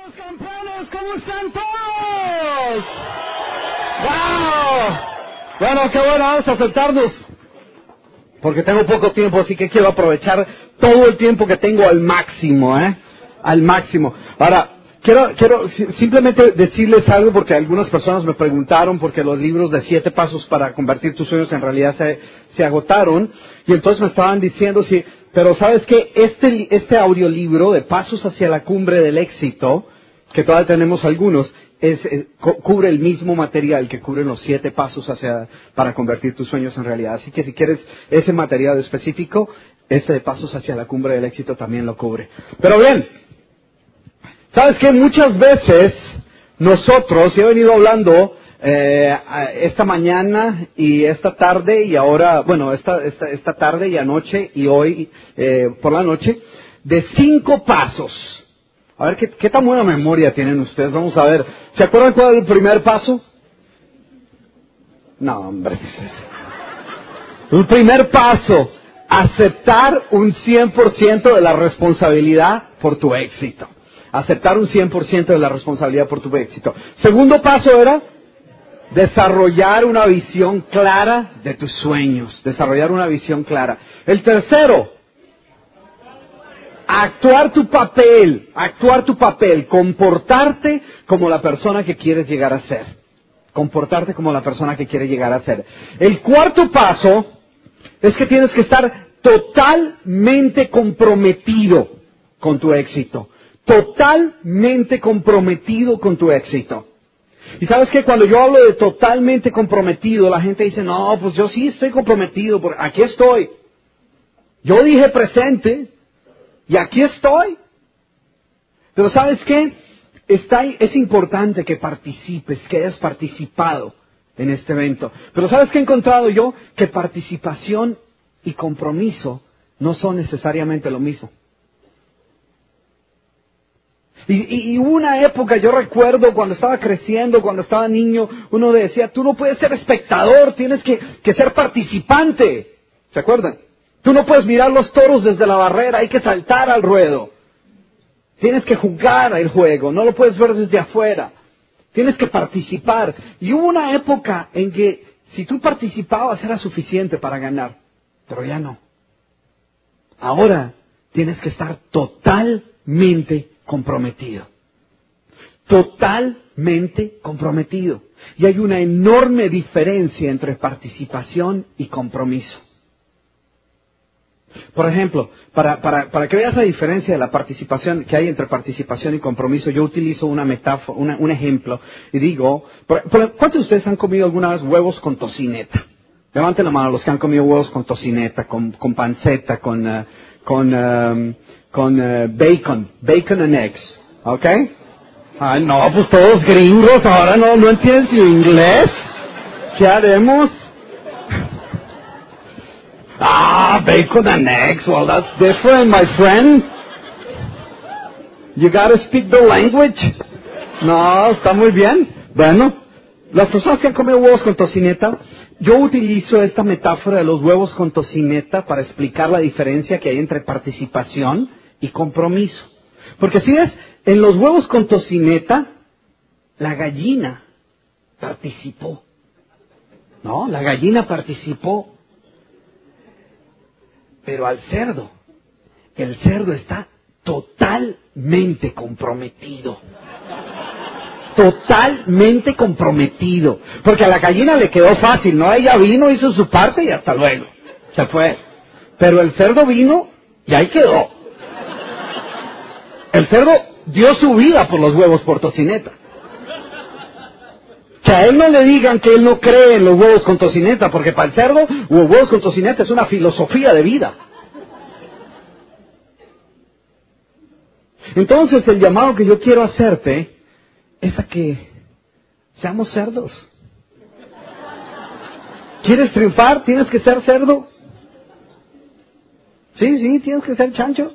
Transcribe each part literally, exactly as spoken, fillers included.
Campeones, ¿cómo están todos? ¡Wow! Bueno, qué bueno, vamos a sentarnos. Porque tengo poco tiempo, así que quiero aprovechar todo el tiempo que tengo al máximo, ¿eh? Al máximo. Ahora, quiero, quiero simplemente decirles algo porque algunas personas me preguntaron porque los libros de siete pasos para convertir tus sueños en realidad se, se agotaron. Y entonces me estaban diciendo, sí, pero ¿sabes qué? Este, este audiolibro de Pasos hacia la Cumbre del Éxito, que todavía tenemos algunos, es, eh, cu- cubre el mismo material que cubren los siete pasos hacia, para convertir tus sueños en realidad. Así que si quieres ese material específico, ese de Pasos hacia la Cumbre del Éxito también lo cubre. Pero bien, ¿sabes qué? Muchas veces nosotros, y he venido hablando eh, esta mañana y esta tarde y ahora, bueno, esta, esta, esta tarde y anoche y hoy eh, por la noche, de cinco pasos. A ver, ¿qué, ¿qué tan buena memoria tienen ustedes? Vamos a ver. ¿Se acuerdan cuál es el primer paso? No, hombre. El primer paso, aceptar un cien por ciento de la responsabilidad por tu éxito. Aceptar un cien por ciento de la responsabilidad por tu éxito. Segundo paso era desarrollar una visión clara de tus sueños. Desarrollar una visión clara. El tercero, actuar tu papel, actuar tu papel, comportarte como la persona que quieres llegar a ser. Comportarte como la persona que quieres llegar a ser. El cuarto paso es que tienes que estar totalmente comprometido con tu éxito. Totalmente comprometido con tu éxito. Y sabes que cuando yo hablo de totalmente comprometido, la gente dice, no, pues yo sí estoy comprometido, porque aquí estoy. Yo dije presente. Y aquí estoy. Pero ¿sabes qué? Está, es importante que participes, que hayas participado en este evento. Pero ¿sabes qué he encontrado yo? Que participación y compromiso no son necesariamente lo mismo. Y, y, y hubo una época, yo recuerdo cuando estaba creciendo, cuando estaba niño, uno decía, tú no puedes ser espectador, tienes que, que ser participante. ¿Se acuerdan? Tú no puedes mirar los toros desde la barrera, hay que saltar al ruedo. Tienes que jugar el juego, no lo puedes ver desde afuera. Tienes que participar. Y hubo una época en que si tú participabas era suficiente para ganar, pero ya no. Ahora tienes que estar totalmente comprometido. Totalmente comprometido. Y hay una enorme diferencia entre participación y compromiso. Por ejemplo, para, para, para que veas la diferencia de la participación que hay entre participación y compromiso, yo utilizo una metáfora, una, un ejemplo, y digo, por, por, ¿cuántos de ustedes han comido alguna vez huevos con tocineta? Levanten la mano los que han comido huevos con tocineta, con, con panceta, con, uh, con, um, con uh, bacon, bacon and eggs, ¿ok? Ay, no, pues todos gringos, ahora no, no entienden su inglés. ¿Qué haremos? Ah, bacon and eggs. Well, that's different, my friend. You gotta speak the language. No, está muy bien. Bueno, las personas que han comido huevos con tocineta, yo utilizo esta metáfora de los huevos con tocineta para explicar la diferencia que hay entre participación y compromiso. Porque si ves, en los huevos con tocineta, la gallina participó. ¿No? La gallina participó. Pero al cerdo, el cerdo está totalmente comprometido. Totalmente comprometido. Porque a la gallina le quedó fácil, ¿no? Ella vino, hizo su parte y hasta luego. Se fue. Pero el cerdo vino y ahí quedó. El cerdo dio su vida por los huevos por tocineta. Que a él no le digan que él no cree en los huevos con tocineta, porque para el cerdo, los huevos con tocineta es una filosofía de vida. Entonces, el llamado que yo quiero hacerte es a que seamos cerdos. ¿Quieres triunfar? ¿Tienes que ser cerdo? Sí, sí, tienes que ser chancho.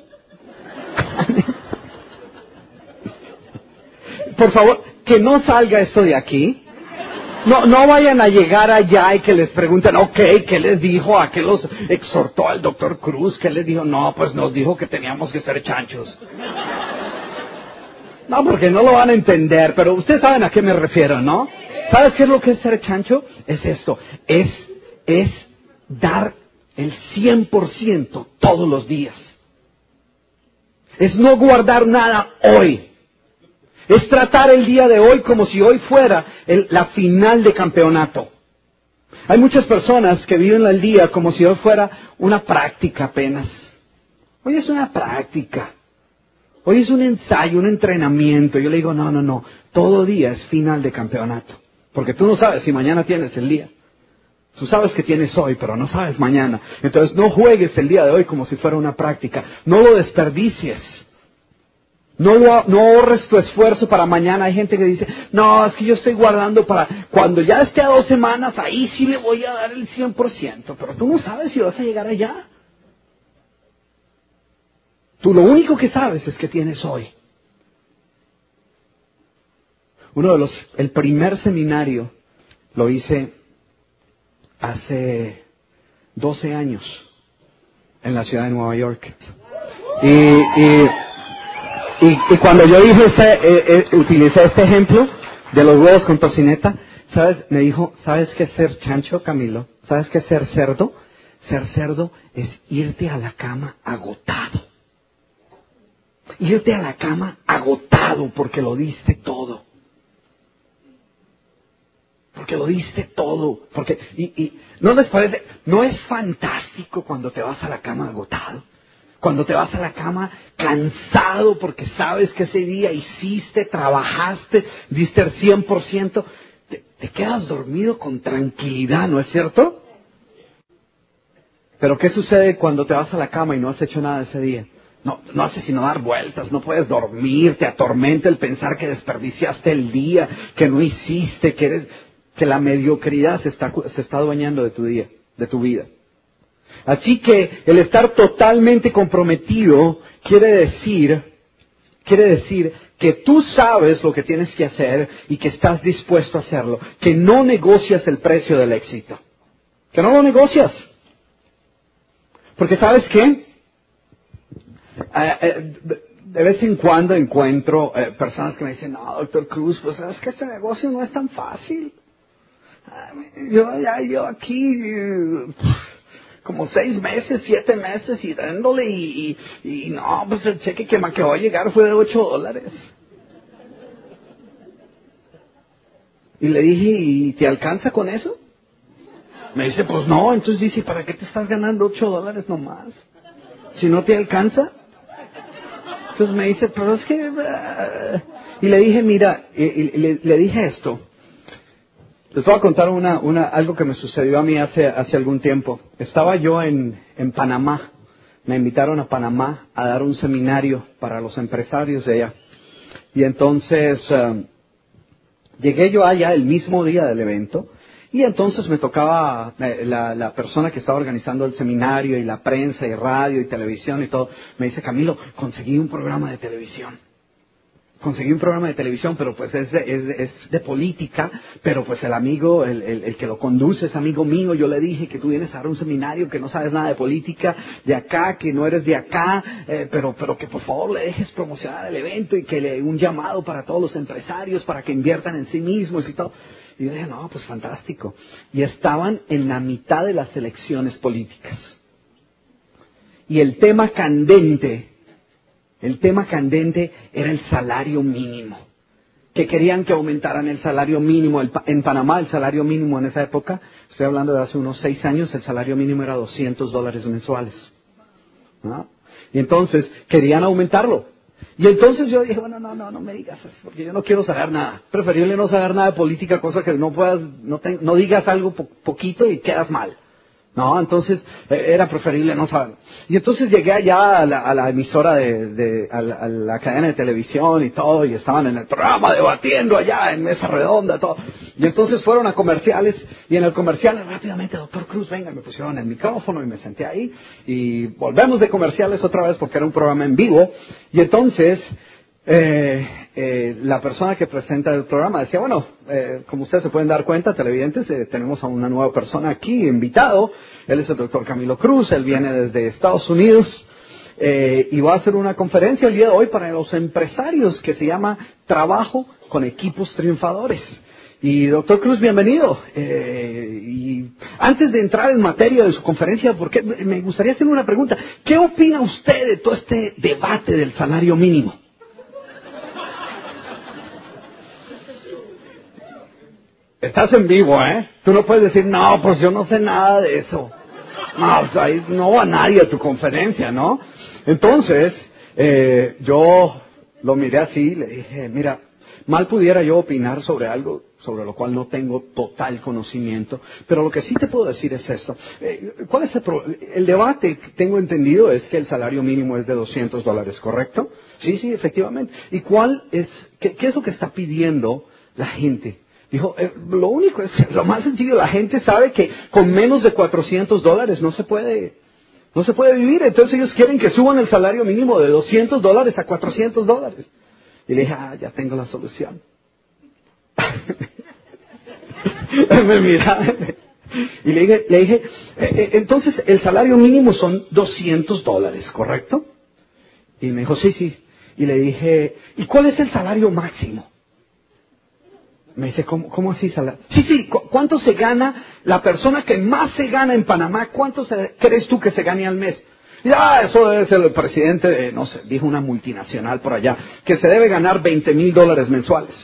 Por favor, que no salga esto de aquí. No, no vayan a llegar allá y que les pregunten, ok, ¿qué les dijo? ¿A qué los exhortó el doctor Cruz? ¿Qué les dijo? No, pues nos dijo que teníamos que ser chanchos. No, porque no lo van a entender, pero ustedes saben a qué me refiero, ¿no? ¿Sabes qué es lo que es ser chancho? Es esto, es, es dar el cien por ciento todos los días. Es no guardar nada hoy. Es tratar el día de hoy como si hoy fuera el, la final de campeonato. Hay muchas personas que viven el día como si hoy fuera una práctica apenas. Hoy es una práctica. Hoy es un ensayo, un entrenamiento. Yo le digo, no, no, no. Todo día es final de campeonato. Porque tú no sabes si mañana tienes el día. Tú sabes que tienes hoy, pero no sabes mañana. Entonces no juegues el día de hoy como si fuera una práctica. No lo desperdicies. No, lo, no ahorres tu esfuerzo para mañana. Hay gente que dice, no, es que yo estoy guardando para cuando ya esté a dos semanas, ahí sí le voy a dar el cien por ciento. Pero tú no sabes si vas a llegar allá. Tú lo único que sabes es que tienes hoy. Uno de los, el primer seminario lo hice hace doce años en la ciudad de Nueva York. Y, y, y, y cuando yo dije este, eh, eh, utilicé este ejemplo de los huevos con tocineta, ¿sabes? Me dijo, ¿sabes qué es ser chancho, Camilo? ¿Sabes qué es ser cerdo? Ser cerdo es irte a la cama agotado. Irte a la cama agotado porque lo diste todo. Porque lo diste todo. Porque, y, y, ¿no les parece? ¿No es fantástico cuando te vas a la cama agotado? Cuando te vas a la cama cansado porque sabes que ese día hiciste, trabajaste, diste el cien por ciento. Te, te quedas dormido con tranquilidad, ¿no es cierto? Pero ¿qué sucede cuando te vas a la cama y no has hecho nada ese día? No, no haces sino dar vueltas, no puedes dormir, te atormenta el pensar que desperdiciaste el día, que no hiciste, que eres, que la mediocridad se está, se está adueñando de tu día, de tu vida. Así que el estar totalmente comprometido quiere decir, quiere decir que tú sabes lo que tienes que hacer y que estás dispuesto a hacerlo, que no negocias el precio del éxito, que no lo negocias. Porque ¿sabes qué? Eh, eh, de, de vez en cuando encuentro eh, personas que me dicen, no, doctor Cruz, pues sabes que este negocio no es tan fácil. Yo ya yo aquí eh, como seis meses, siete meses y dándole y, y, y no, pues el cheque que me acabó de llegar fue de ocho dólares. Y le dije, ¿y te alcanza con eso? Me dice, pues no. Entonces dice, ¿para qué te estás ganando ocho dólares nomás? Si no te alcanza. Entonces me dice, pero es que... Uh... Y le dije, mira, y, y, le, le dije esto. Les voy a contar una, una, algo que me sucedió a mí hace, hace algún tiempo. Estaba yo en, en Panamá. Me invitaron a Panamá a dar un seminario para los empresarios de allá. Y entonces uh, llegué yo allá el mismo día del evento. Y entonces me tocaba, eh, la, la persona que estaba organizando el seminario y la prensa y radio y televisión y todo, me dice, Camilo, conseguí un programa de televisión. Conseguí un programa de televisión, pero pues es de, es, de, es de política, pero pues el amigo, el, el, el que lo conduce es amigo mío. Yo le dije que tú vienes a dar un seminario, que no sabes nada de política, de acá, que no eres de acá, eh, pero, pero que por favor le dejes promocionar el evento y que le un llamado para todos los empresarios para que inviertan en sí mismos y todo. Y yo dije, no, pues fantástico. Y estaban en la mitad de las elecciones políticas. Y el tema candente, el tema candente era el salario mínimo. Que querían que aumentaran el salario mínimo. En Panamá el salario mínimo en esa época, estoy hablando de hace unos seis años, el salario mínimo era doscientos dólares mensuales. ¿No? Y entonces querían aumentarlo. Y entonces yo dije, bueno, no, no, no me digas eso, porque yo no quiero saber nada. Preferible no saber nada de política, cosa que no puedas, no, te, no digas algo po poquito y quedas mal. No, entonces eh, era preferible no saber. Y entonces llegué allá a la, a la emisora de, de a, la, a la cadena de televisión y todo, y estaban en el programa debatiendo allá en mesa redonda, todo. Y entonces fueron a comerciales, y en el comercial rápidamente, doctor Cruz, venga, me pusieron el micrófono y me senté ahí, y volvemos de comerciales otra vez porque era un programa en vivo, y entonces... Eh, eh, la persona que presenta el programa decía, bueno, eh, como ustedes se pueden dar cuenta, televidentes, eh, tenemos a una nueva persona aquí, invitado. Él es el doctor Camilo Cruz, él viene desde Estados Unidos. eh, y va a hacer una conferencia el día de hoy para los empresarios que se llama Trabajo con Equipos Triunfadores. Y doctor Cruz, bienvenido. Eh, y antes de entrar en materia de su conferencia, porque me gustaría hacerle una pregunta. ¿Qué opina usted de todo este debate del salario mínimo? Estás en vivo, ¿eh? Tú no puedes decir, no, pues yo no sé nada de eso. No, pues ahí no va nadie a tu conferencia, ¿no? Entonces, eh, yo lo miré así y le dije, mira, mal pudiera yo opinar sobre algo sobre lo cual no tengo total conocimiento, pero lo que sí te puedo decir es esto. Eh, ¿Cuál es el problema? El debate, tengo entendido, es que el salario mínimo es de doscientos dólares, ¿correcto? Sí, sí, efectivamente. ¿Y cuál es, qué, qué es lo que está pidiendo la gente? Dijo, eh, lo único es, lo más sencillo, la gente sabe que con menos de cuatrocientos dólares no se puede, no se puede vivir, entonces ellos quieren que suban el salario mínimo de doscientos dólares a cuatrocientos dólares. Y le dije, ah, ya tengo la solución. Me mira y le dije, le dije eh, entonces el salario mínimo son doscientos dólares, ¿correcto? Y me dijo, sí, sí. Y le dije, ¿y cuál es el salario máximo? Me dice, ¿cómo, cómo así salario? Sí, sí, ¿cu ¿cuánto se gana la persona que más se gana en Panamá? ¿Cuánto se, crees tú que se gane al mes? Y, ah, eso debe ser el presidente de, no sé, dijo una multinacional por allá, que se debe ganar veinte mil dólares mensuales.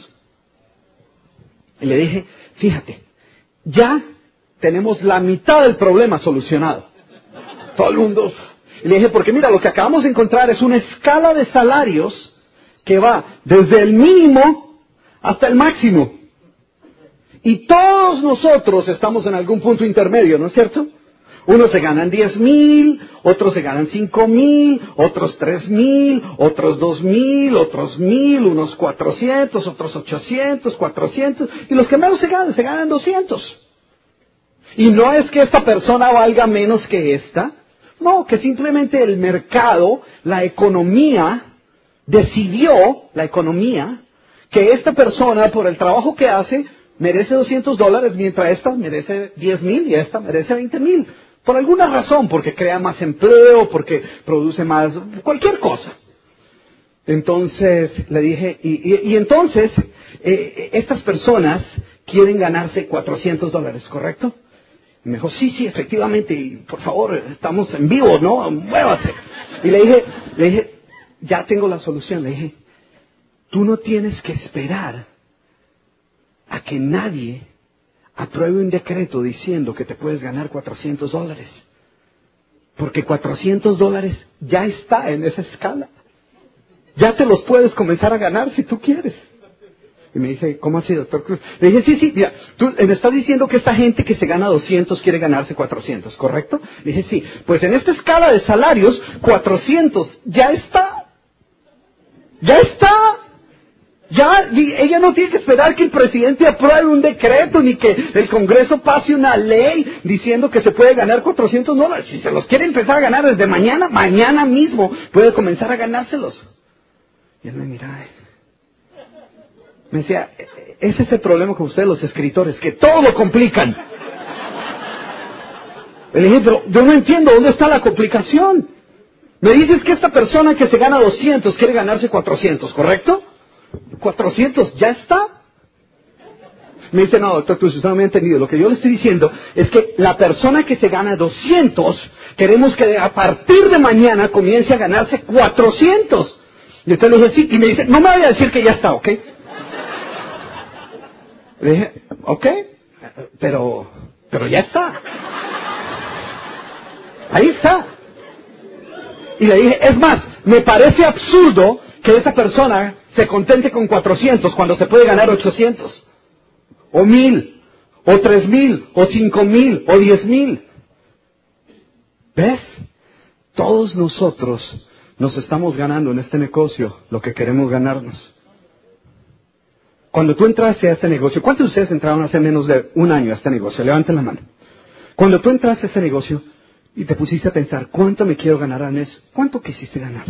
Y le dije, fíjate, ya tenemos la mitad del problema solucionado. Todo el mundo. Y le dije, porque mira, lo que acabamos de encontrar es una escala de salarios que va desde el mínimo hasta el máximo. Y todos nosotros estamos en algún punto intermedio, ¿no es cierto? Unos se ganan diez mil, otros se ganan cinco mil, otros tres mil, otros dos mil, otros mil, unos cuatrocientos, otros ochocientos, cuatrocientos, y los que menos se ganan, se ganan doscientos. Y no es que esta persona valga menos que esta, no, que simplemente el mercado, la economía, decidió, la economía, que esta persona, por el trabajo que hace, merece doscientos dólares, mientras esta merece diez mil y esta merece veinte mil. Por alguna razón, porque crea más empleo, porque produce más, cualquier cosa. Entonces le dije, y, y, y entonces eh, estas personas quieren ganarse cuatrocientos dólares, ¿correcto? Y me dijo, sí, sí, efectivamente, y por favor, estamos en vivo, ¿no? Muévase. Y le dije, le dije, ya tengo la solución. Le dije, tú no tienes que esperar a que nadie apruebe un decreto diciendo que te puedes ganar cuatrocientos dólares. Porque cuatrocientos dólares ya está en esa escala. Ya te los puedes comenzar a ganar si tú quieres. Y me dice, ¿cómo así, doctor Cruz? Le dije, sí, sí, mira, tú me estás diciendo que esta gente que se gana doscientos quiere ganarse cuatrocientos, ¿correcto? Le dije, sí, pues en esta escala de salarios, cuatrocientos ya está. Ya está. Ya, ella no tiene que esperar que el presidente apruebe un decreto ni que el Congreso pase una ley diciendo que se puede ganar cuatrocientos dólares. Si se los quiere empezar a ganar desde mañana, mañana mismo puede comenzar a ganárselos. Y él me miraba. Me decía, ese es el problema con ustedes los escritores, que todo lo complican. Le dije, pero yo no entiendo dónde está la complicación. Me dices que esta persona que se gana doscientos quiere ganarse cuatrocientos, ¿correcto? cuatrocientos, ya está. Me dice, no, doctor Cruz, usted no me ha entendido. Lo que yo le estoy diciendo es que la persona que se gana doscientos, queremos que a partir de mañana comience a ganarse cuatrocientos. Y entonces le dije, sí, y me dice, no me vaya a decir que ya está, ¿ok? Le dije, ok, pero, pero ya está. Ahí está. Y le dije, es más, me parece absurdo que esa persona se contente con cuatrocientos cuando se puede ganar ochocientos, o mil, o tres mil, o cinco mil, o diez mil. ¿Ves? Todos nosotros nos estamos ganando en este negocio lo que queremos ganarnos. Cuando tú entraste a este negocio, ¿cuántos de ustedes entraron hace menos de un año a este negocio? Levanten la mano. Cuando tú entraste a este negocio y te pusiste a pensar, ¿cuánto me quiero ganar al mes? ¿Cuánto quisiste ganar?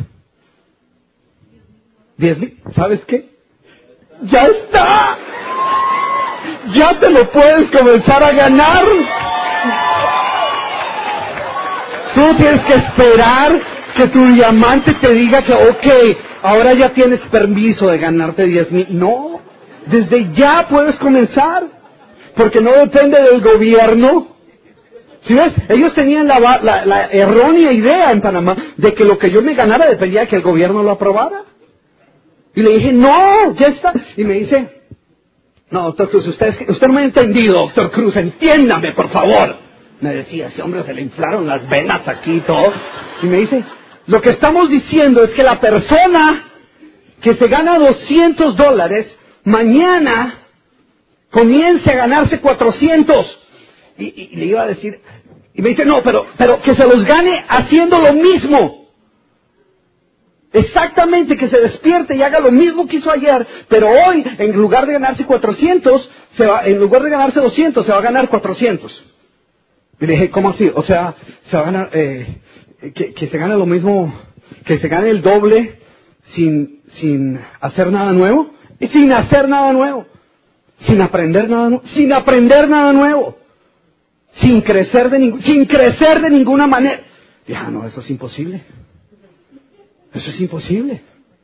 ¿Diez mil? ¿Sabes qué? ¡Ya está! ¡Ya te lo puedes comenzar a ganar! Tú tienes que esperar que tu diamante te diga que, ok, ahora ya tienes permiso de ganarte diez mil. No, desde ya puedes comenzar, porque no depende del gobierno. ¿Sí ves? Ellos tenían la, la, la errónea idea en Panamá de que lo que yo me ganara dependía de que el gobierno lo aprobara. Y le dije, no, ya está. Y me dice, no, doctor Cruz, usted, usted no me ha entendido, doctor Cruz, entiéndame, por favor. Me decía, ese hombre se le inflaron las venas aquí y todo. Y me dice, lo que estamos diciendo es que la persona que se gana doscientos dólares, mañana comience a ganarse cuatrocientos. Y, y, y le iba a decir, y me dice, no, pero, pero que se los gane haciendo lo mismo. Exactamente, que se despierte y haga lo mismo que hizo ayer, pero hoy, en lugar de ganarse cuatrocientos, se va, en lugar de ganarse doscientos, se va a ganar cuatrocientos. Y le dije, ¿cómo así? O sea, se va a ganar, eh, que, que se gane lo mismo, que se gane el doble sin, sin hacer nada nuevo, y sin hacer nada nuevo, sin aprender nada nuevo, sin aprender nada nuevo, sin crecer de ningún, sin crecer de ninguna manera. Y ah, no, eso es imposible. Eso es imposible.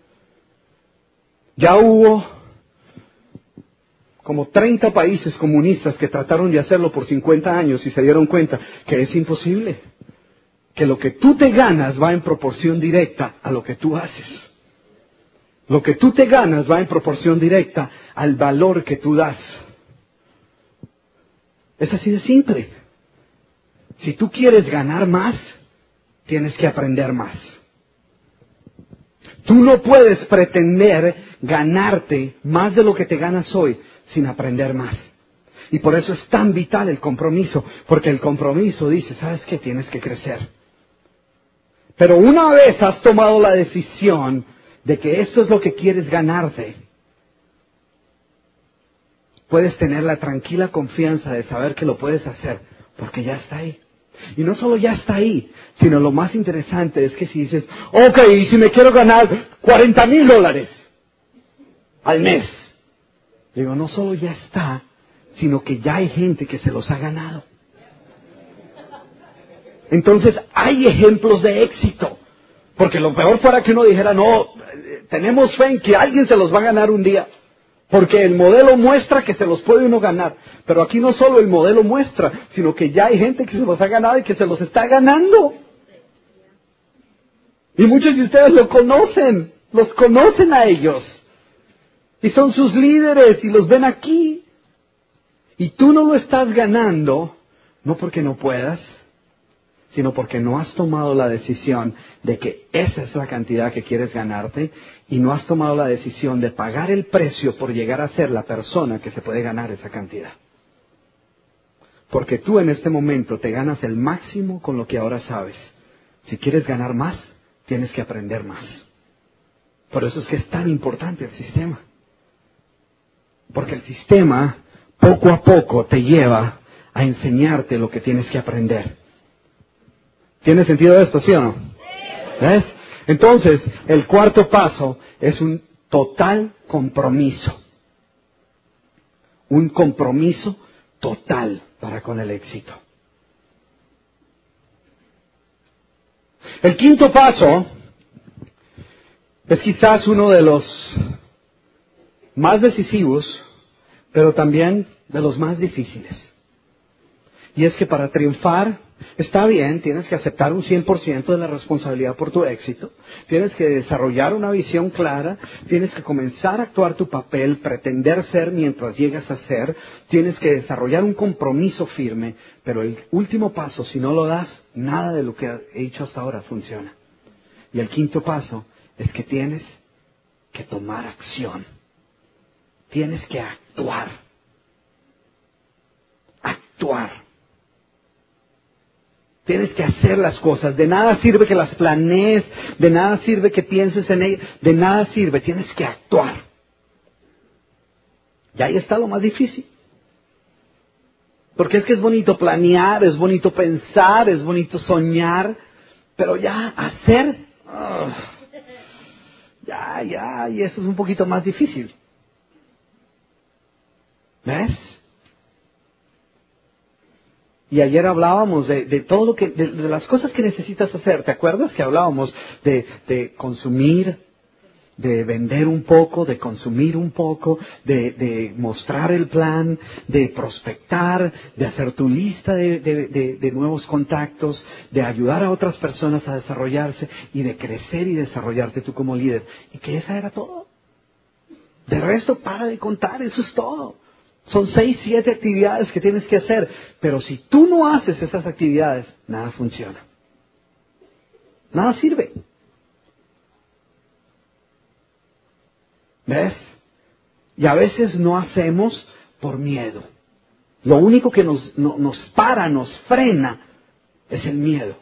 Ya hubo como treinta países comunistas que trataron de hacerlo por cincuenta años y se dieron cuenta que es imposible. Que lo que tú te ganas va en proporción directa a lo que tú haces. Lo que tú te ganas va en proporción directa al valor que tú das. Es así de simple. Si tú quieres ganar más, tienes que aprender más. Tú no puedes pretender ganarte más de lo que te ganas hoy sin aprender más. Y por eso es tan vital el compromiso, porque el compromiso dice, ¿sabes qué? Tienes que crecer. Pero una vez has tomado la decisión de que esto es lo que quieres ganarte, puedes tener la tranquila confianza de saber que lo puedes hacer, porque ya está ahí. Y no solo ya está ahí, sino lo más interesante es que si dices, ok, y si me quiero ganar cuarenta mil dólares al mes, digo, no solo ya está, sino que ya hay gente que se los ha ganado. Entonces hay ejemplos de éxito, porque lo peor fuera que uno dijera, no, tenemos fe en que alguien se los va a ganar un día. Porque el modelo muestra que se los puede uno ganar. Pero aquí no solo el modelo muestra, sino que ya hay gente que se los ha ganado y que se los está ganando. Y muchos de ustedes lo conocen, los conocen a ellos. Y son sus líderes y los ven aquí. Y tú no lo estás ganando, no porque no puedas, sino porque no has tomado la decisión de que esa es la cantidad que quieres ganarte y no has tomado la decisión de pagar el precio por llegar a ser la persona que se puede ganar esa cantidad. Porque tú en este momento te ganas el máximo con lo que ahora sabes. Si quieres ganar más, tienes que aprender más. Por eso es que es tan importante el sistema. Porque el sistema poco a poco te lleva a enseñarte lo que tienes que aprender. ¿Tiene sentido esto, sí o no? ¿Ves? Entonces, el cuarto paso es un total compromiso. Un compromiso total para con el éxito. El quinto paso es quizás uno de los más decisivos, pero también de los más difíciles. Y es que para triunfar, está bien, tienes que aceptar un cien por ciento de la responsabilidad por tu éxito, tienes que desarrollar una visión clara, tienes que comenzar a actuar tu papel, pretender ser mientras llegas a ser, tienes que desarrollar un compromiso firme, pero el último paso, si no lo das, nada de lo que he dicho hasta ahora funciona. Y el quinto paso es que tienes que tomar acción, tienes que actuar, actuar. Tienes que hacer las cosas. De nada sirve que las planees, de nada sirve que pienses en ellas, de nada sirve. Tienes que actuar. Y ahí está lo más difícil. Porque es que es bonito planear, es bonito pensar, es bonito soñar, pero ya hacer, oh, ya, ya, y eso es un poquito más difícil. ¿Ves? Y ayer hablábamos de, de todo lo que, de, de las cosas que necesitas hacer. ¿Te acuerdas que hablábamos de, de consumir, de vender un poco, de consumir un poco, de, de mostrar el plan, de prospectar, de hacer tu lista de, de, de, de nuevos contactos, de ayudar a otras personas a desarrollarse y de crecer y desarrollarte tú como líder? Y que esa era todo. De resto, para de contar, eso es todo. Son seis, siete actividades que tienes que hacer. Pero si tú no haces esas actividades, nada funciona. Nada sirve. ¿Ves? Y a veces no hacemos por miedo. Lo único que nos, no, nos para, nos frena, es el miedo.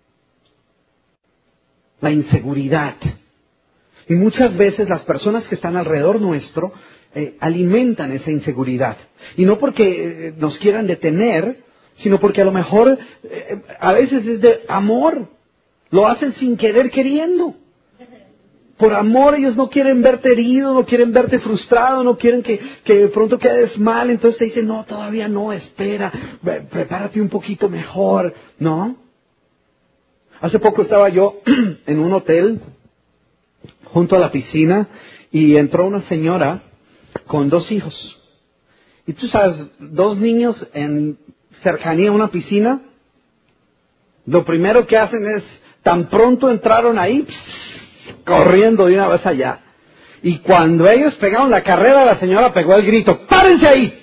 La inseguridad. Y muchas veces las personas que están alrededor nuestro eh, alimentan esa inseguridad. Y no porque eh, nos quieran detener, sino porque a lo mejor eh, a veces es de amor. Lo hacen sin querer queriendo. Por amor ellos no quieren verte herido, no quieren verte frustrado, no quieren que, que de pronto quedes mal. Entonces te dicen, no, todavía no, espera, prepárate un poquito mejor, ¿no? Hace poco estaba yo en un hotel junto a la piscina y entró una señora con dos hijos. Y tú sabes, dos niños en cercanía a una piscina, lo primero que hacen es, tan pronto entraron ahí, pss, corriendo de una vez allá. Y cuando ellos pegaron la carrera, la señora pegó el grito, ¡párense ahí!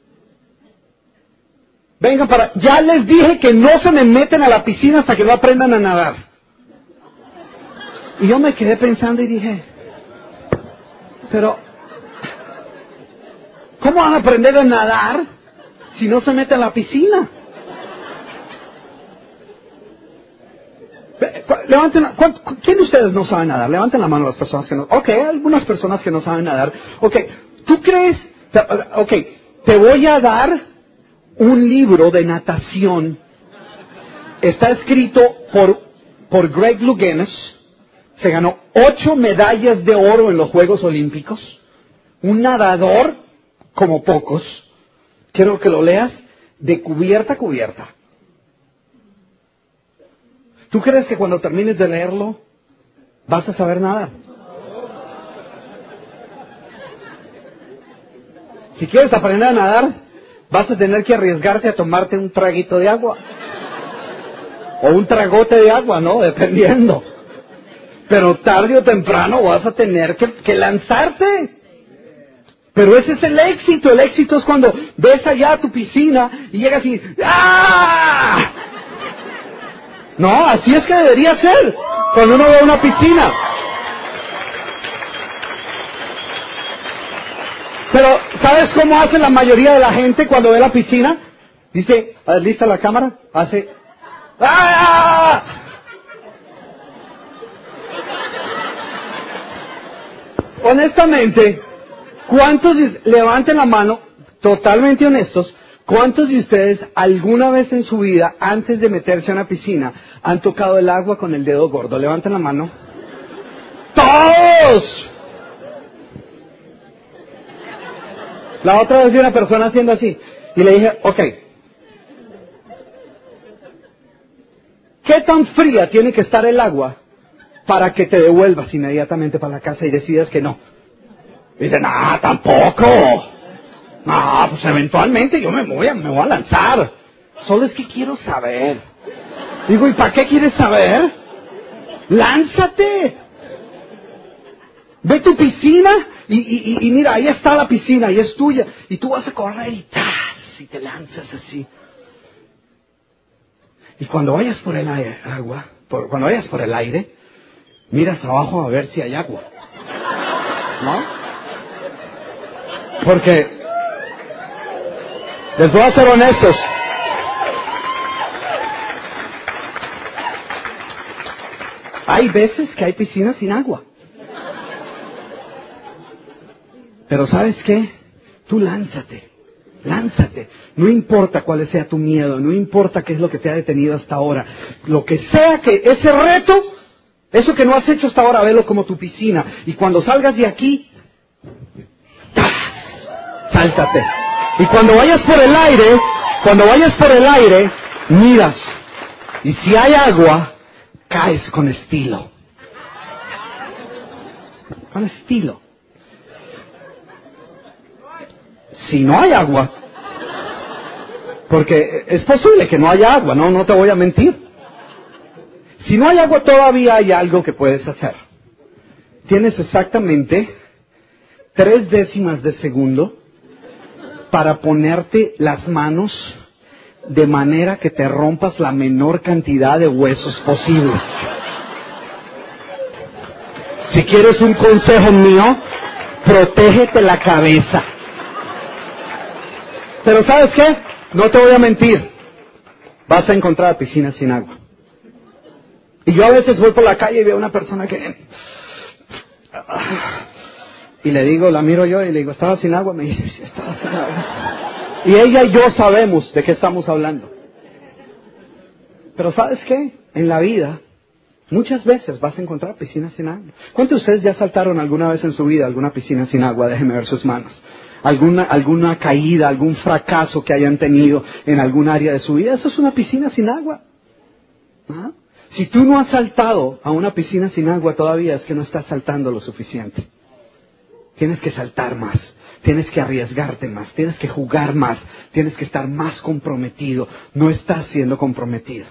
Vengan para... Ya les dije que no se me meten a la piscina hasta que no aprendan a nadar. Y yo me quedé pensando y dije, pero, ¿cómo van a aprender a nadar si no se meten a la piscina? Levanten, ¿quién de ustedes no sabe nadar? Levanten la mano las personas que no... Ok, hay algunas personas que no saben nadar. Ok, ¿tú crees? Ok, te voy a dar un libro de natación. Está escrito por, por Greg Louganis. Se ganó ocho medallas de oro en los Juegos Olímpicos. Un nadador como pocos. Quiero que lo leas de cubierta a cubierta. ¿Tú crees que cuando termines de leerlo vas a saber nadar? Si quieres aprender a nadar, vas a tener que arriesgarte a tomarte un traguito de agua. O un tragote de agua, ¿no? Dependiendo. Pero tarde o temprano vas a tener que, que lanzarte. Pero ese es el éxito. El éxito es cuando ves allá tu piscina y llegas y... ¡ah! No, así es que debería ser cuando uno ve una piscina. Pero, ¿sabes cómo hace la mayoría de la gente cuando ve la piscina? Dice, ¿lista la cámara? Hace... ¡ah! Honestamente, ¿cuántos, levanten la mano, totalmente honestos, cuántos de ustedes alguna vez en su vida, antes de meterse a una piscina, han tocado el agua con el dedo gordo? Levanten la mano. ¡Todos! La otra vez vi una persona haciendo así, y le dije, ok, ¿qué tan fría tiene que estar el agua para que te devuelvas inmediatamente para la casa y decidas que no? Dice, no, tampoco. No, pues eventualmente yo me voy a, me voy a lanzar. Solo es que quiero saber. Digo, ¿y para qué quieres saber? ¡Lánzate! Ve tu piscina y, y, y, y mira, ahí está la piscina y es tuya. Y tú vas a correr y ¡tas! Y te lanzas así. Y cuando vayas por el aire, agua, por, cuando vayas por el aire, miras abajo a ver si hay agua. ¿No? Porque, les voy a ser honestos, hay veces que hay piscinas sin agua. Pero ¿sabes qué? Tú lánzate, lánzate. No importa cuál sea tu miedo, no importa qué es lo que te ha detenido hasta ahora. Lo que sea que ese reto, eso que no has hecho hasta ahora, velo como tu piscina. Y cuando salgas de aquí, ¡tas! Sáltate. Y cuando vayas por el aire, Cuando vayas por el aire, miras. Y si hay agua, caes con estilo. Con estilo. Si no hay agua, porque es posible que no haya agua, no, no te voy a mentir. Si no hay agua, todavía hay algo que puedes hacer. Tienes exactamente tres décimas de segundo para ponerte las manos de manera que te rompas la menor cantidad de huesos posibles. Si quieres un consejo mío, protégete la cabeza. Pero ¿sabes qué? No te voy a mentir. Vas a encontrar piscinas sin agua. Y yo a veces voy por la calle y veo a una persona que... Y le digo, la miro yo y le digo, ¿estaba sin agua? Me dice, sí, estaba sin agua. Y ella y yo sabemos de qué estamos hablando. Pero ¿sabes qué? En la vida, muchas veces vas a encontrar piscinas sin agua. ¿Cuántos de ustedes ya saltaron alguna vez en su vida alguna piscina sin agua? Déjenme ver sus manos. Alguna, alguna caída, algún fracaso que hayan tenido en algún área de su vida. Eso es una piscina sin agua. ¿Ah? Si tú no has saltado a una piscina sin agua todavía, es que no estás saltando lo suficiente. Tienes que saltar más, tienes que arriesgarte más, tienes que jugar más, tienes que estar más comprometido. No estás siendo comprometido.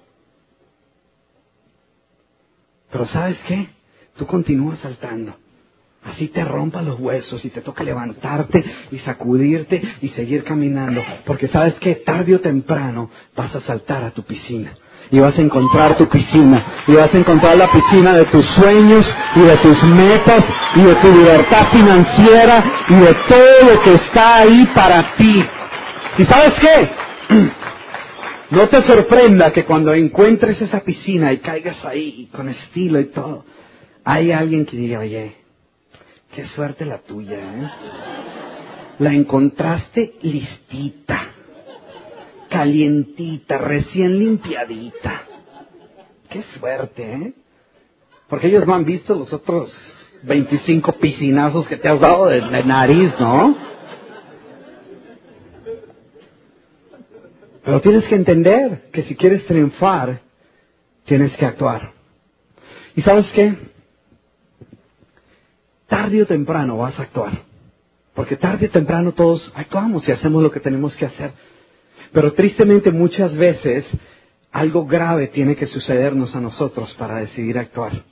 Pero ¿sabes qué? Tú continúas saltando. Así te rompas los huesos y te toca levantarte y sacudirte y seguir caminando. Porque ¿sabes qué? Tarde o temprano vas a saltar a tu piscina. Y vas a encontrar tu piscina. Y vas a encontrar la piscina de tus sueños y de tus metas y de tu libertad financiera y de todo lo que está ahí para ti. ¿Y sabes qué? No te sorprenda que cuando encuentres esa piscina y caigas ahí con estilo y todo, hay alguien que diga, oye, qué suerte la tuya, ¿eh? La encontraste listita, calientita, recién limpiadita. Qué suerte, ¿eh? Porque ellos no han visto los otros veinticinco piscinazos que te has dado de, de nariz, ¿no? Pero tienes que entender que si quieres triunfar, tienes que actuar. ¿Y sabes qué? Tarde o temprano vas a actuar. Porque tarde o temprano todos actuamos y hacemos lo que tenemos que hacer. Pero tristemente muchas veces algo grave tiene que sucedernos a nosotros para decidir actuar.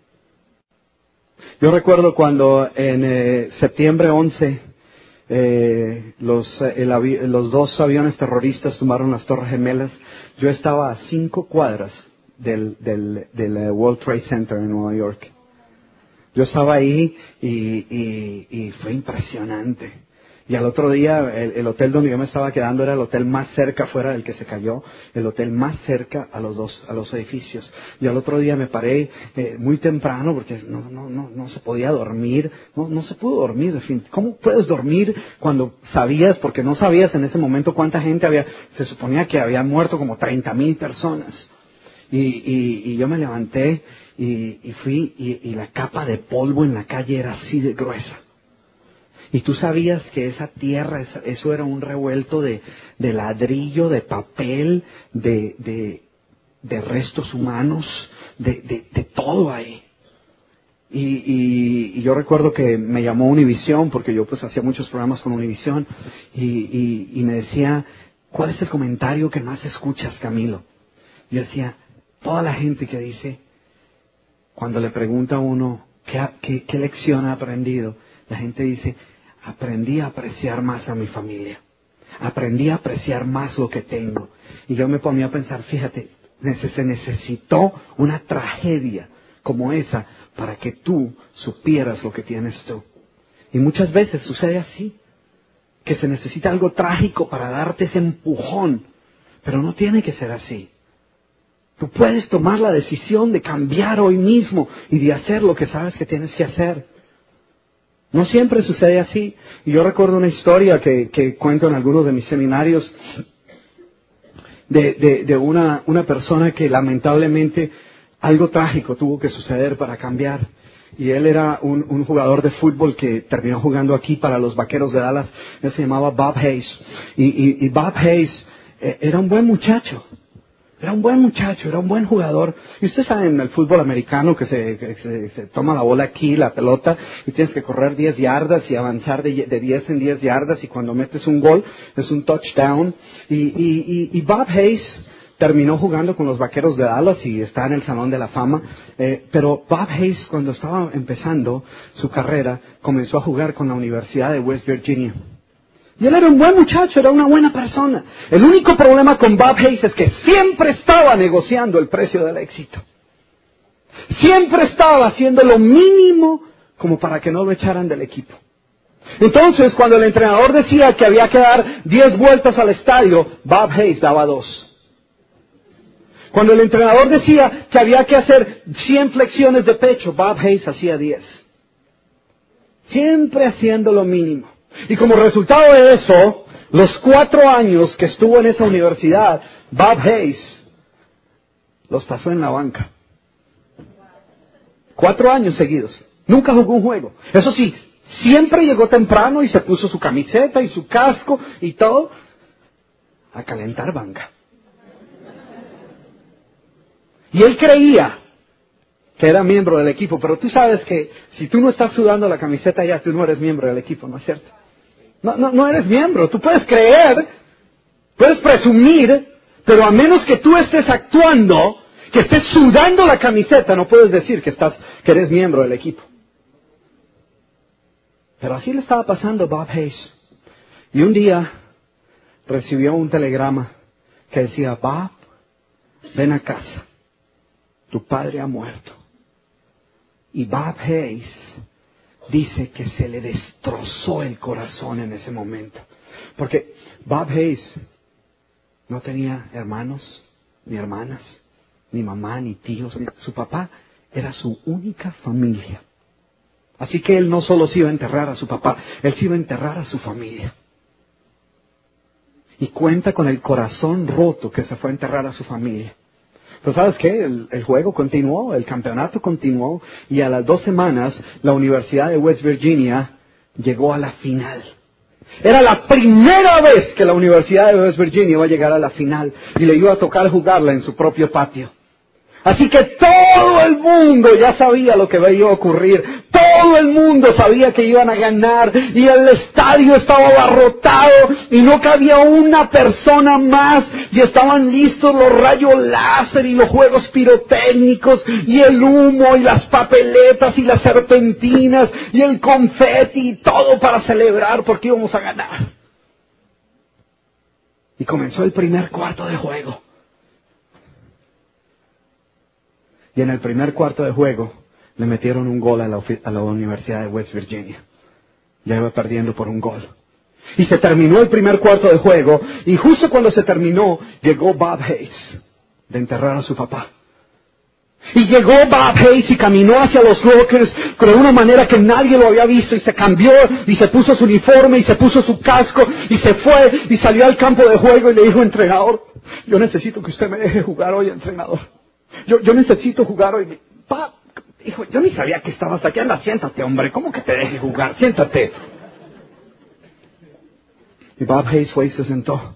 Yo recuerdo cuando en eh, septiembre once eh, los, el avi- los dos aviones terroristas tumbaron las Torres Gemelas. Yo estaba a cinco cuadras del, del, del eh, World Trade Center en Nueva York. Yo estaba ahí y, y, y fue impresionante. Y al otro día, el, el hotel donde yo me estaba quedando era el hotel más cerca fuera del que se cayó, el hotel más cerca a los dos, a los edificios. Y al otro día me paré eh, muy temprano porque no, no, no, no se podía dormir, no, no se pudo dormir. En fin, ¿cómo puedes dormir cuando sabías, porque no sabías en ese momento cuánta gente había? Se suponía que había muerto como treinta mil personas. Y, y, y yo me levanté y, y fui y, y la capa de polvo en la calle era así de gruesa. Y tú sabías que esa tierra, eso era un revuelto de, de ladrillo, de papel, de, de, de restos humanos, de, de, de todo ahí. Y, y, y yo recuerdo que me llamó Univisión, porque yo pues hacía muchos programas con Univisión, y, y, y me decía, ¿cuál es el comentario que más escuchas, Camilo? Yo decía, toda la gente que dice, cuando le pregunta a uno, ¿qué, qué, qué lección ha aprendido? La gente dice, aprendí a apreciar más a mi familia. Aprendí a apreciar más lo que tengo. Y yo me ponía a pensar, fíjate, se necesitó una tragedia como esa para que tú supieras lo que tienes tú. Y muchas veces sucede así, que se necesita algo trágico para darte ese empujón. Pero no tiene que ser así. Tú puedes tomar la decisión de cambiar hoy mismo y de hacer lo que sabes que tienes que hacer. No siempre sucede así. Y yo recuerdo una historia que, que cuento en algunos de mis seminarios de, de, de una, una persona que lamentablemente algo trágico tuvo que suceder para cambiar. y él era un, un jugador de fútbol que terminó jugando aquí para los Vaqueros de Dallas. Él se llamaba Bob Hayes. Y, y, y Bob Hayes eh, era un buen muchacho. Era un buen muchacho, era un buen jugador. Y ustedes saben, en el fútbol americano que se, que se, se toma la bola aquí, la pelota, y tienes que correr diez yardas y avanzar de, de diez en diez yardas, y cuando metes un gol es un touchdown. Y, y, y, y Bob Hayes terminó jugando con los Vaqueros de Dallas y está en el Salón de la Fama. Eh, pero Bob Hayes, cuando estaba empezando su carrera, comenzó a jugar con la Universidad de West Virginia. Y él era un buen muchacho, era una buena persona. El único problema con Bob Hayes es que siempre estaba negociando el precio del éxito. Siempre estaba haciendo lo mínimo como para que no lo echaran del equipo. Entonces, cuando el entrenador decía que había que dar diez vueltas al estadio, Bob Hayes daba dos. Cuando el entrenador decía que había que hacer cien flexiones de pecho, Bob Hayes hacía diez. Siempre haciendo lo mínimo. Y como resultado de eso, los cuatro años que estuvo en esa universidad, Bob Hayes los pasó en la banca. Cuatro años seguidos. Nunca jugó un juego. Eso sí, siempre llegó temprano y se puso su camiseta y su casco y todo a calentar banca. Y él creía que era miembro del equipo, pero tú sabes que si tú no estás sudando la camiseta ya tú no eres miembro del equipo, ¿no es cierto? No, no, no eres miembro. Tú puedes creer, puedes presumir, pero a menos que tú estés actuando, que estés sudando la camiseta, no puedes decir que estás, que eres miembro del equipo. Pero así le estaba pasando a Bob Hayes. Y un día recibió un telegrama que decía: Bob, ven a casa. Tu padre ha muerto. Y Bob Hayes dice que se le destrozó el corazón en ese momento. Porque Bob Hayes no tenía hermanos, ni hermanas, ni mamá, ni tíos. Ni... Su papá era su única familia. Así que él no solo se iba a enterrar a su papá, él se iba a enterrar a su familia. Y cuenta con el corazón roto que se fue a enterrar a su familia. Pero ¿sabes qué? El, el juego continuó, el campeonato continuó, y a las dos semanas la Universidad de West Virginia llegó a la final. Era la primera vez que la Universidad de West Virginia iba a llegar a la final y le iba a tocar jugarla en su propio patio. Así que todo el mundo ya sabía lo que iba a ocurrir. Todo el mundo sabía que iban a ganar y el estadio estaba abarrotado y no cabía una persona más y estaban listos los rayos láser y los juegos pirotécnicos y el humo y las papeletas y las serpentinas y el confeti y todo para celebrar porque íbamos a ganar. Y comenzó el primer cuarto de juego. Y en el primer cuarto de juego le metieron un gol a la, a la Universidad de West Virginia. Ya iba perdiendo por un gol. Y se terminó el primer cuarto de juego y justo cuando se terminó llegó Bob Hayes de enterrar a su papá. Y llegó Bob Hayes y caminó hacia los lockers de una manera que nadie lo había visto y se cambió y se puso su uniforme y se puso su casco y se fue y salió al campo de juego y le dijo: entrenador, yo necesito que usted me deje jugar hoy, entrenador. Yo, yo necesito jugar hoy. Pa, hijo, yo ni sabía que estabas aquí. Anda, siéntate, hombre. ¿Cómo que te deje jugar? Siéntate. Y Bob Hayes fue y se sentó.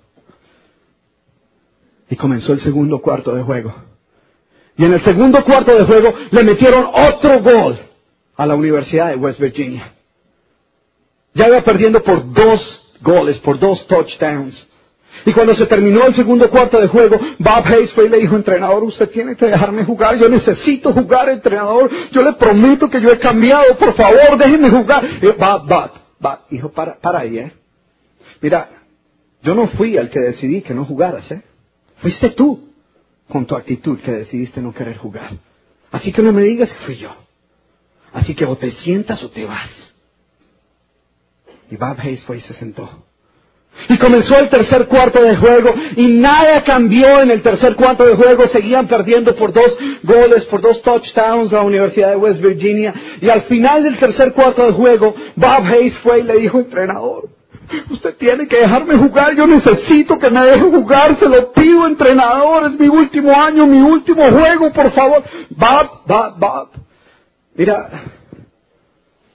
Y comenzó el segundo cuarto de juego. Y en el segundo cuarto de juego le metieron otro gol a la Universidad de West Virginia. Ya iba perdiendo por dos goles, por dos touchdowns. Y cuando se terminó el segundo cuarto de juego, Bob Hayes fue y le dijo: entrenador, usted tiene que dejarme jugar. Yo necesito jugar, entrenador. Yo le prometo que yo he cambiado. Por favor, déjeme jugar. Y yo, Bob, Bob, Bob, hijo, para, para ahí, ¿eh? Mira, yo no fui el que decidí que no jugaras, ¿eh? Fuiste tú, con tu actitud, que decidiste no querer jugar. Así que no me digas que fui yo. Así que o te sientas o te vas. Y Bob Hayes fue y se sentó. Y comenzó el tercer cuarto de juego y nada cambió en el tercer cuarto de juego. Seguían perdiendo por dos goles, por dos touchdowns a la Universidad de West Virginia. Y al final del tercer cuarto de juego, Bob Hayes fue y le dijo: entrenador, usted tiene que dejarme jugar. Yo necesito que me deje jugar. Se lo pido, entrenador. Es mi último año, mi último juego, por favor. Bob, Bob, Bob. Mira,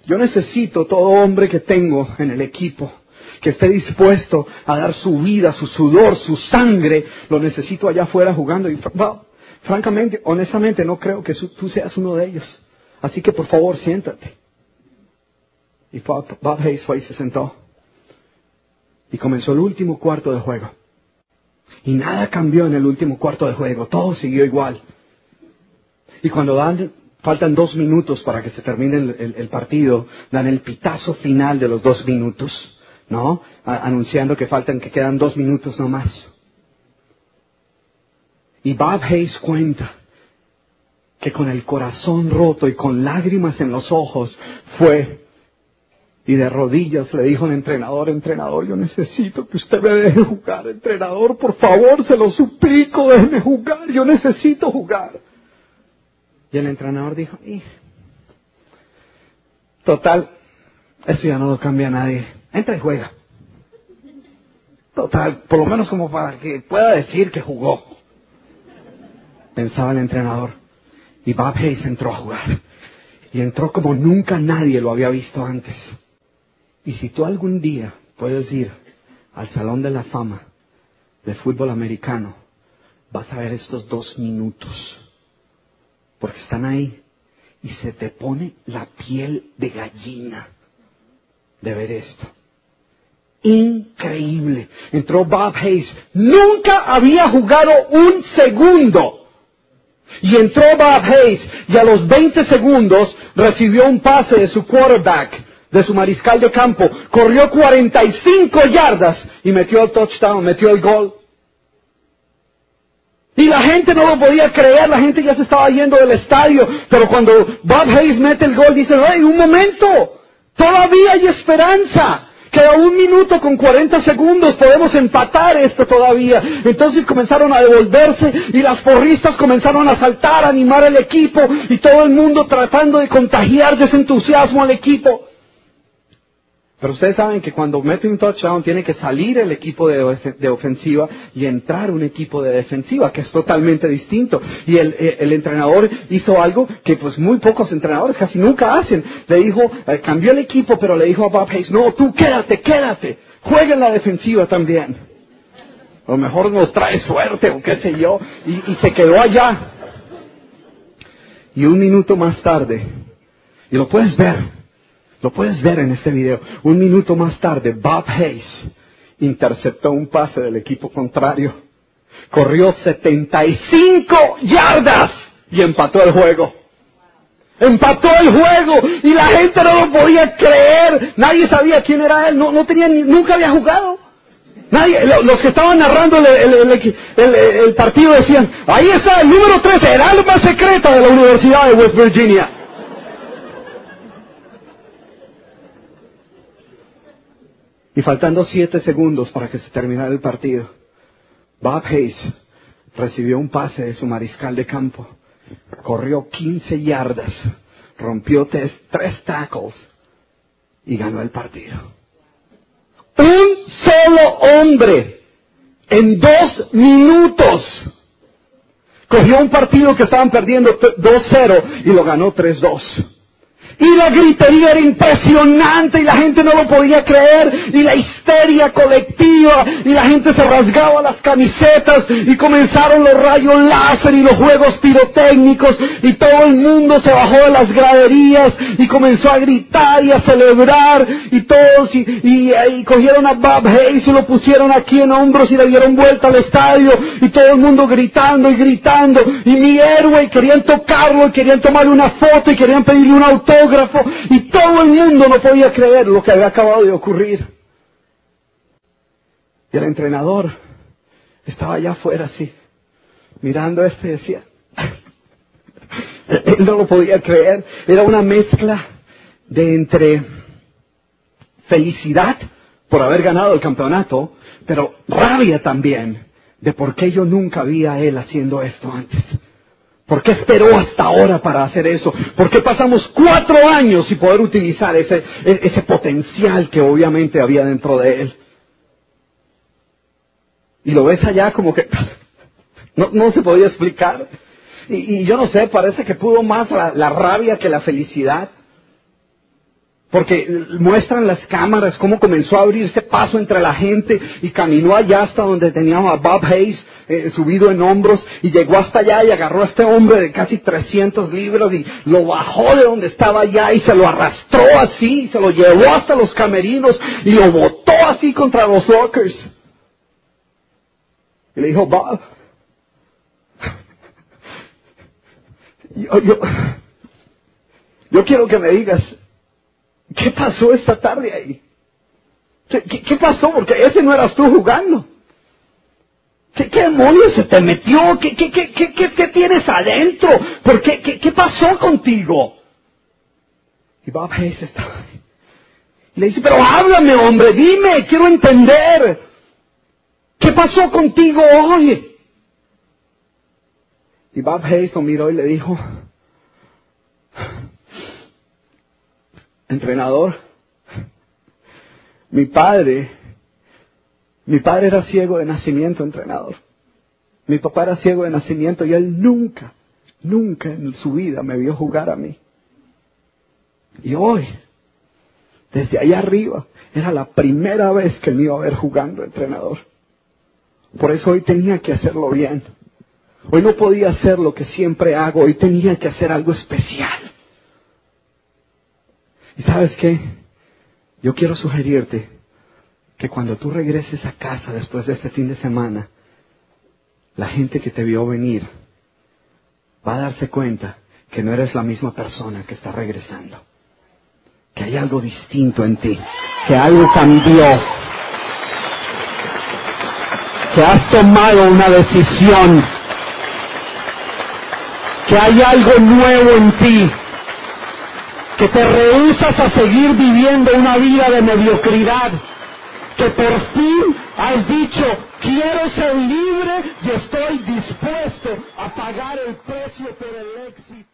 Yo necesito todo hombre que tengo en el equipo, que esté dispuesto a dar su vida, su sudor, su sangre, lo necesito allá afuera jugando. Y, well, francamente, honestamente, no creo que tú seas uno de ellos. Así que por favor, siéntate. Y Bob, Bob Hayes fue y se sentó. Y comenzó el último cuarto de juego. Y nada cambió en el último cuarto de juego. Todo siguió igual. Y cuando dan, faltan dos minutos para que se termine el, el, el partido, dan el pitazo final de los dos minutos, ¿no? A, anunciando que faltan, que quedan dos minutos nomás. Y Bob Hayes cuenta que con el corazón roto y con lágrimas en los ojos fue y de rodillas le dijo al entrenador: entrenador, yo necesito que usted me deje jugar, entrenador, por favor, se lo suplico, déjeme jugar, yo necesito jugar. Y el entrenador dijo: y, total, esto ya no lo cambia nadie, entra y juega. Total, por lo menos como para que pueda decir que jugó, pensaba el entrenador. Y Bob Hayes entró a jugar. Y entró como nunca nadie lo había visto antes. Y si tú algún día puedes ir al Salón de la Fama del fútbol americano, vas a ver estos dos minutos. Porque están ahí y se te pone la piel de gallina de ver esto. Increíble. Entró Bob Hayes. Nunca había jugado un segundo. Y entró Bob Hayes y a los veinte segundos recibió un pase de su quarterback, de su mariscal de campo. Corrió cuarenta y cinco yardas y metió el touchdown, metió el gol. Y la gente no lo podía creer, la gente ya se estaba yendo del estadio. Pero cuando Bob Hayes mete el gol, dicen: ¡hey, un momento! Todavía hay esperanza. Queda un minuto con cuarenta segundos, podemos empatar esto todavía. Entonces comenzaron a devolverse y las porristas comenzaron a saltar, a animar al equipo y todo el mundo tratando de contagiar de ese entusiasmo al equipo. Pero ustedes saben que cuando mete un touchdown tiene que salir el equipo de, de ofensiva y entrar un equipo de defensiva, que es totalmente distinto. Y el, el entrenador hizo algo que pues muy pocos entrenadores casi nunca hacen. Le dijo, eh, cambió el equipo, pero le dijo a Bob Hayes: no, tú quédate, quédate, juega en la defensiva también. A lo mejor nos trae suerte o qué sé yo. Y, y se quedó allá. Y un minuto más tarde, y lo puedes ver, Lo puedes ver en este video. Un minuto más tarde, Bob Hayes interceptó un pase del equipo contrario. Corrió setenta y cinco yardas y empató el juego. Empató el juego y la gente no lo podía creer. Nadie sabía quién era él. No, no tenía ni, nunca había jugado. Nadie, los que estaban narrando el, el, el, el, el partido decían: ahí está el número trece, el alma secreta de la Universidad de West Virginia. Y faltando siete segundos para que se terminara el partido, Bob Hayes recibió un pase de su mariscal de campo, corrió quince yardas, rompió tres, tres tackles y ganó el partido. Un solo hombre en dos minutos cogió un partido que estaban perdiendo dos cero y lo ganó tres dos. Y la gritería era impresionante y la gente no lo podía creer y la histeria colectiva y la gente se rasgaba las camisetas y comenzaron los rayos láser y los juegos pirotécnicos y todo el mundo se bajó de las graderías y comenzó a gritar y a celebrar y todos y, y, y cogieron a Bob Hayes y lo pusieron aquí en hombros y le dieron vuelta al estadio y todo el mundo gritando y gritando y mi héroe, y querían tocarlo y querían tomarle una foto y querían pedirle un autógrafo. Y todo el mundo no podía creer lo que había acabado de ocurrir. Y el entrenador estaba allá afuera así, mirando esto y decía, él no lo podía creer. Era una mezcla de entre felicidad por haber ganado el campeonato, pero rabia también de por qué yo nunca vi a él haciendo esto antes. ¿Por qué esperó hasta ahora para hacer eso? ¿Por qué pasamos cuatro años sin poder utilizar ese, ese potencial que obviamente había dentro de él? Y lo ves allá como que no, no se podía explicar. Y, y yo no sé, parece que pudo más la, la rabia que la felicidad. Porque muestran las cámaras cómo comenzó a abrirse paso entre la gente y caminó allá hasta donde teníamos a Bob Hayes eh, subido en hombros y llegó hasta allá y agarró a este hombre de casi trescientas libras y lo bajó de donde estaba allá y se lo arrastró así, y se lo llevó hasta los camerinos y lo botó así contra los lockers. Y le dijo, Bob, yo, yo, yo quiero que me digas, ¿qué pasó esta tarde ahí? ¿Qué, qué, qué pasó? Porque ese no eras tú jugando. ¿Qué, qué demonios se te metió? ¿Qué, qué, qué, qué, qué, qué tienes adentro? ¿Por qué, qué, qué pasó contigo? Y Bob Hayes estaba ahí. Y le dice, pero háblame, hombre, dime, quiero entender. ¿Qué pasó contigo hoy? Y Bob Hayes lo miró y le dijo, entrenador, mi padre, mi padre era ciego de nacimiento, entrenador. Mi papá era ciego de nacimiento y él nunca, nunca en su vida me vio jugar a mí. Y hoy, desde allá arriba, era la primera vez que me iba a ver jugando, entrenador. Por eso hoy tenía que hacerlo bien. Hoy no podía hacer lo que siempre hago, hoy tenía que hacer algo especial. ¿Y sabes qué? Yo quiero sugerirte que cuando tú regreses a casa después de este fin de semana, la gente que te vio venir va a darse cuenta que no eres la misma persona que está regresando. Que hay algo distinto en ti, que algo cambió, que has tomado una decisión, que hay algo nuevo en ti, que te rehusas a seguir viviendo una vida de mediocridad, que por fin has dicho, quiero ser libre y estoy dispuesto a pagar el precio por el éxito.